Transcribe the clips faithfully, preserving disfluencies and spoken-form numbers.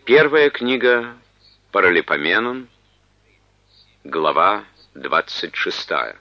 Первая книга Паралипоменон, глава двадцать шестая.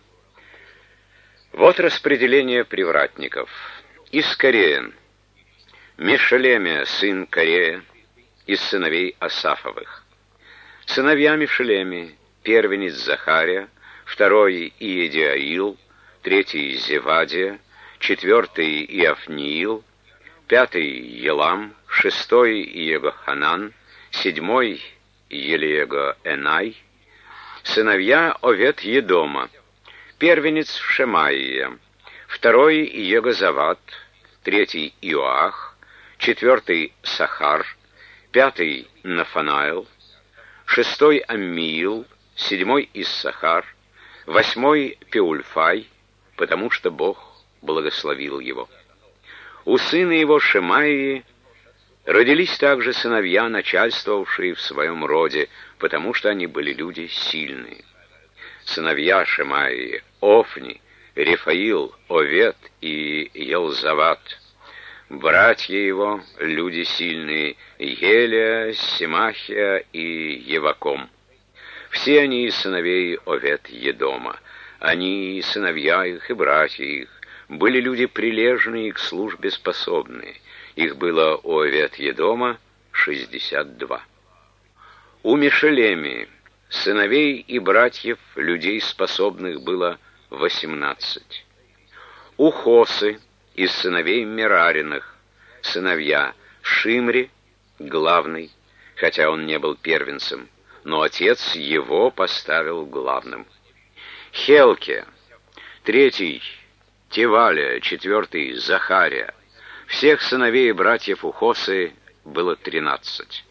Вот распределение привратников. Из Кореен: Мешелемия, сын Корея, из сыновей Асафовых. Сыновья Мешелеми: первенец Захария, второй Иедиаил, третий Зевадия, четвертый Иофниил, пятый Елам, шестой Иегоханан, седьмой Елиего-Энай. Сыновья Овет-Едома: первенец Шемаия, второй Иегозават, третий Иоах, четвертый Сахар, пятый Нафанаил, шестой Аммиил, седьмой Иссахар, восьмой Пеульфай, потому что Бог благословил его. У сына его Шемаии родились также сыновья, начальствовавшие в своем роде, потому что они были люди сильные. Сыновья Шемаии: Офни, Рефаил, Овет и Елзават. Братья его, люди сильные: Елия, Семахия и Еваком. Все они из сыновей Овет-Едома. Они, и сыновья их, и братья их, были люди прилежные, к службе способные. Их было у Овет-Едома шестьдесят два. У Мешелеми, сыновей и братьев, людей способных, было восемнадцать. У Хосы, из сыновей Мерариных, сыновья: Шимри, главный, хотя он не был первенцем, но отец его поставил главным. Хелке, третий Тевалия, четвертый Захария. Всех сыновей и братьев у Хосы было тринадцать.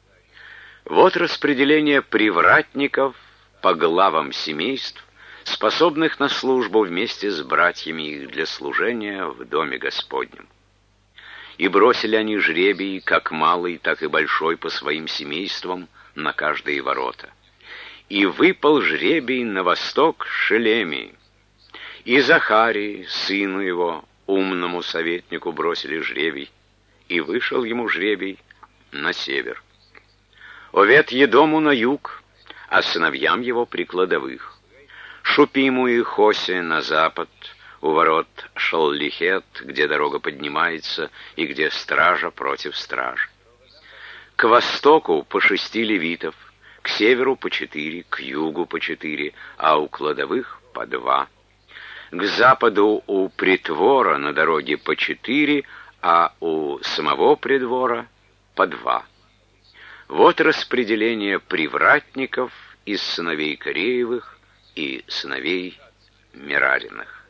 Вот распределение привратников по главам семейств, способных на службу вместе с братьями их для служения в доме Господнем. И бросили они жребий, как малый, так и большой, по своим семействам на каждые ворота. И выпал жребий на восток Шелемии. И Захарии, сыну его, умному советнику, бросили жребий, и вышел ему жребий на север. Овет-Едому на юг, а сыновьям его при кладовых. Шупиму и Хосе на запад, у ворот Шаллихет, где дорога поднимается и где стража против стражи. К востоку по шести левитов, к северу по четыре, к югу по четыре, а у кладовых по два. К западу у притвора на дороге по четыре, а у самого придвора по два. Вот распределение привратников из сыновей Кореевых и сыновей Мерариных.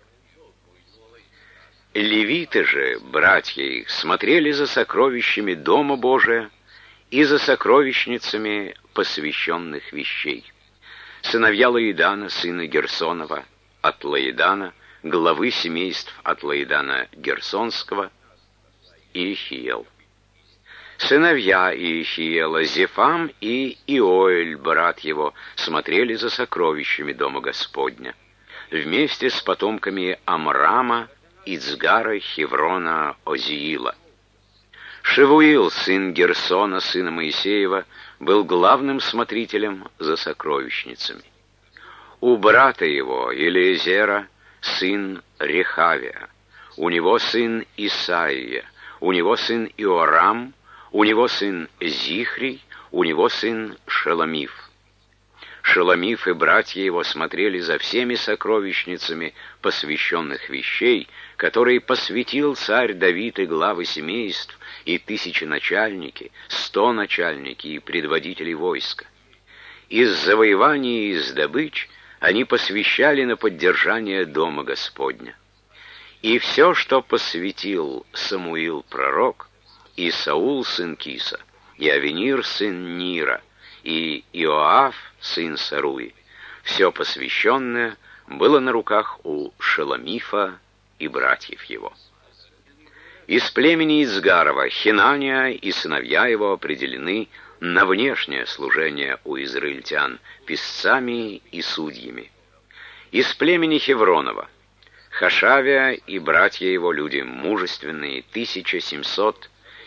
Левиты же, братья их, смотрели за сокровищами Дома Божия и за сокровищницами посвященных вещей. Сыновья Лаидана, сына Герсонова, от Лаидана, главы семейств от Лаидана Герсонского, Иехиел. Сыновья Иехиела: Зефам и Иоэль, брат его, смотрели за сокровищами Дома Господня, вместе с потомками Амрама, Ицгара, Хеврона, Озиила. Шевуил, сын Герсона, сына Моисеева, был главным смотрителем за сокровищницами. У брата его, Елиезера, сын Рехавия, у него сын Исаия, у него сын Иорам, у него сын Зихрий, у него сын Шеломиф. Шеломиф и братья его смотрели за всеми сокровищницами посвященных вещей, которые посвятил царь Давид, и главы семейств, и тысяченачальники, сто начальники и предводители войска. Из завоеваний и из добыч они посвящали на поддержание Дома Господня. И все, что посвятил Самуил пророк, и Саул сын Киса, и Авенир сын Нира, и Иоав сын Саруи, все посвященное было на руках у Шеломифа и братьев его. Из племени Ицгарова Хинания и сыновья его определены на внешнее служение у израильтян писцами и судьями. Из племени Хевронова Хашавия и братья его, люди мужественные, тысяча семьсот,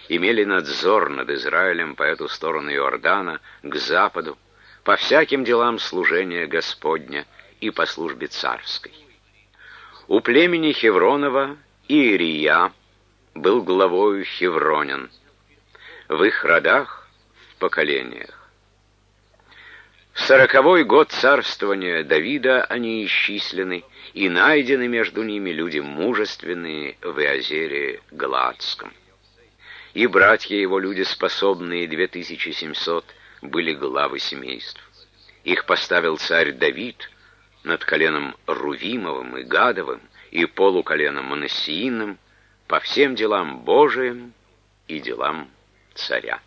имели надзор над Израилем по эту сторону Иордана, к западу, по всяким делам служения Господня и по службе царской. У племени Хевронова Иерия был главою хевронин, в их родах, в поколениях. В сороковой год царствования Давида они исчислены, и найдены между ними люди мужественные в Иозере Галаадском. И братья его, люди способные, две тысячи семьсот, были главы семейств. Их поставил царь Давид над коленом Рувимовым и Гадовым и полуколеном Манассеиным по всем делам Божиим и делам царя.